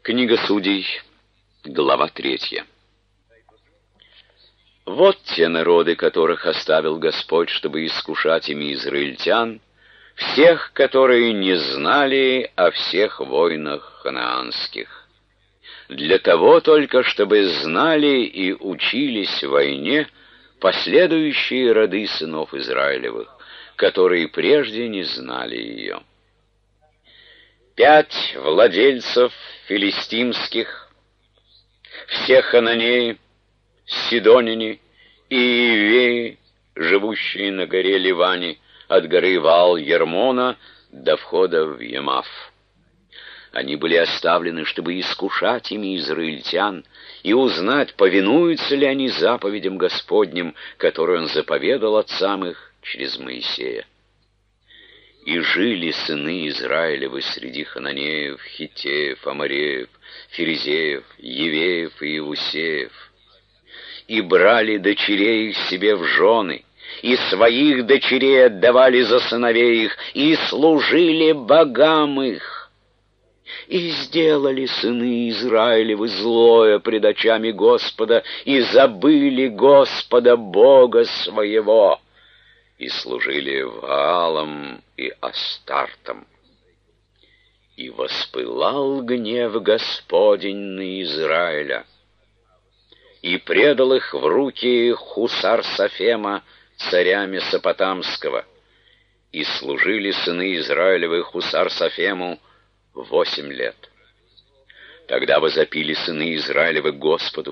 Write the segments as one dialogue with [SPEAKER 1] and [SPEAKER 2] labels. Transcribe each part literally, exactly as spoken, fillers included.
[SPEAKER 1] Книга Судей, глава третья. Вот те народы, которых оставил Господь, чтобы искушать ими израильтян, всех, которые не знали о всех войнах ханаанских. Для того только, чтобы знали и учились войне последующие роды сынов Израилевых, которые прежде не знали ее. Пять владельцев филистимских, все хананеи, сидоняне и иевеи, живущие на горе Ливане, от горы Ваал-Ермона до входа в Емаф. Они были оставлены, чтобы искушать ими израильтян и узнать, повинуются ли они заповедям Господним, которые Он заповедал отцам их через Моисея. И жили сыны Израилевы среди хананеев, хиттеев, амореев, ферезеев, евеев и иевусеев, и брали дочерей их себе в жены, и своих дочерей отдавали за сыновей их, и служили богам их. И сделали сыны Израилевы злое пред очами Господа, и забыли Господа Бога своего, и служили Ваалам и Астартам. И воспылал гнев Господень на Израиля, и предал их в руки Хусар-Сафема, царя Месопотамского, и служили сыны Израилевы Хусар-Сафему восемь лет. Тогда возопили сыны Израилевы Господу,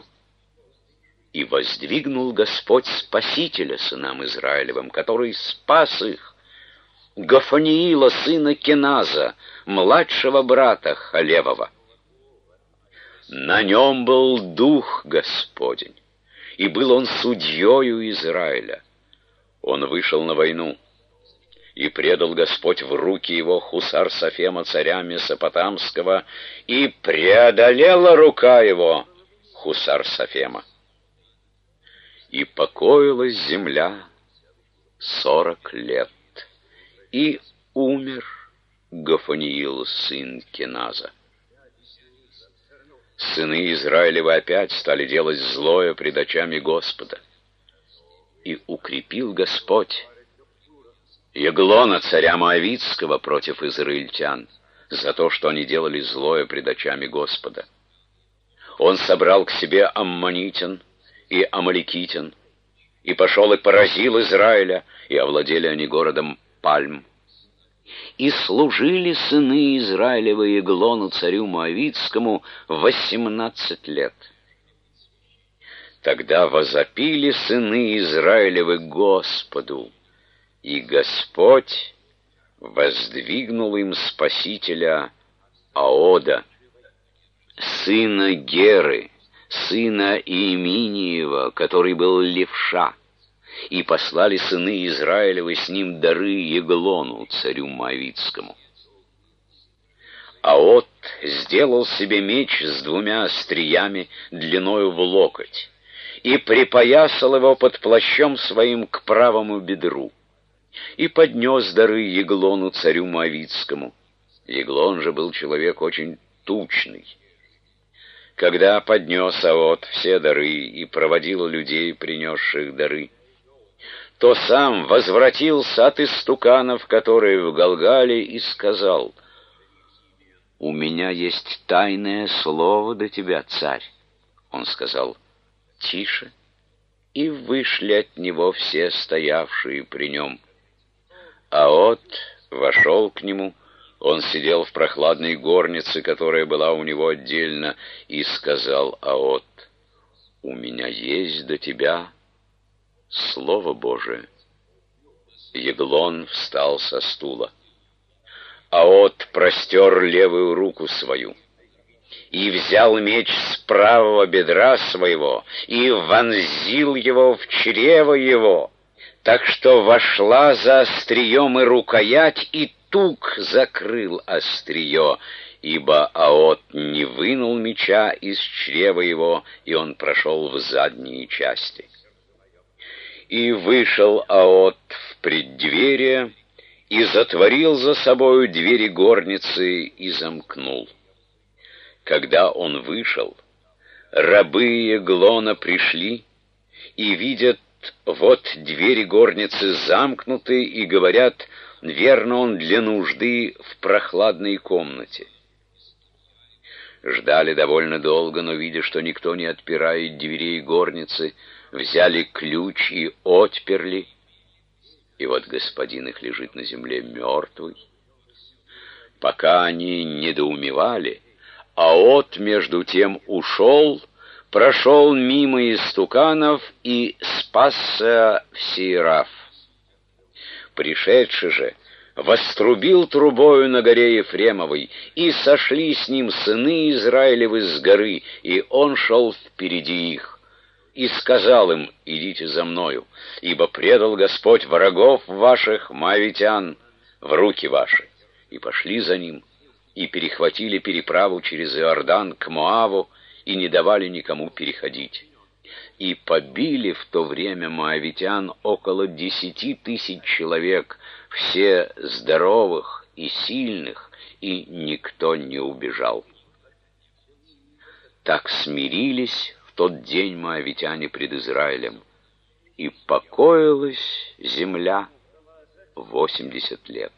[SPEAKER 1] и воздвигнул Господь Спасителя сынам Израилевым, который спас их, Гофаниила, сына Кеназа, младшего брата Халевова. На нем был Дух Господень, и был он судьею Израиля. Он вышел на войну, и предал Господь в руки его Хусар-Сафема, царя Месопотамского, и преодолела рука его Хусар-Сафема. И покоилась земля сорок лет, и умер Гофаниил, сын Кеназа. Сыны Израилевы опять стали делать злое пред очами Господа. И укрепил Господь Еглона, царя Моавитского, против израильтян, за то, что они делали злое пред очами Господа. Он собрал к себе аммонитян и амаликитян, и пошел и поразил Израиля, и овладели они городом Пальм. И служили сыны Израилевы Еглону, царю Моавитскому, восемнадцать лет. Тогда возопили сыны Израилевы Господу, и Господь воздвигнул им спасителя Аода, сына Геры, сына Иеминиева, который был левша, и послали сыны Израилевы с ним дары Еглону, царю Моавитскому. Аод сделал себе меч с двумя остриями длиною в локоть и припоясал его под плащом своим к правому бедру, и поднес дары Еглону, царю Моавитскому. Еглон же был человек очень тучный. Когда поднес Аод все дары и проводил людей, принесших дары, то сам возвратился от истуканов, которые в Галгале, и сказал: «У меня есть тайное слово до тебя, царь». Он сказал: «Тише», и вышли от него все стоявшие при нем. Аод вошел к нему, он сидел в прохладной горнице, которая была у него отдельно, и сказал Аод: «У меня есть до тебя Слово Божие». Еглон встал со стула. Аод простер левую руку свою и взял меч с правого бедра своего и вонзил его в чрево его, так что вошла за острием и рукоять, и тук закрыл острие, ибо Аод не вынул меча из чрева его, и он прошел в задние части. И вышел Аод в преддверие, и затворил за собою двери горницы, и замкнул. Когда он вышел, рабы Эглона пришли и видят, вот двери горницы замкнуты, и говорят, верно, он для нужды в прохладной комнате. Ждали довольно долго, но, видя, что никто не отпирает дверей горницы, взяли ключ и отперли. И вот господин их лежит на земле мертвый. Пока они недоумевали, а от между тем ушел, прошел мимо истуканов и спасся в Сейраф. Пришедший же вострубил трубою на горе Ефремовой, и сошли с ним сыны Израилевы с горы, и он шел впереди их. И сказал им: идите за мною, ибо предал Господь врагов ваших, моавитян, в руки ваши. И пошли за ним, и перехватили переправу через Иордан к Моаву, и не давали никому переходить. И побили в то время моавитян около десяти тысяч человек, все здоровых и сильных, и никто не убежал. Так смирились в тот день моавитяне пред Израилем, и покоилась земля восемьдесят лет.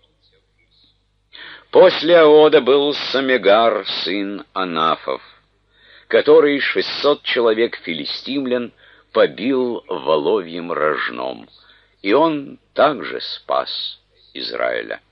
[SPEAKER 1] После Аода был Самегар, сын Анафов, который шестьсот человек филистимлян побил воловьим рожном, и он также спас Израиля.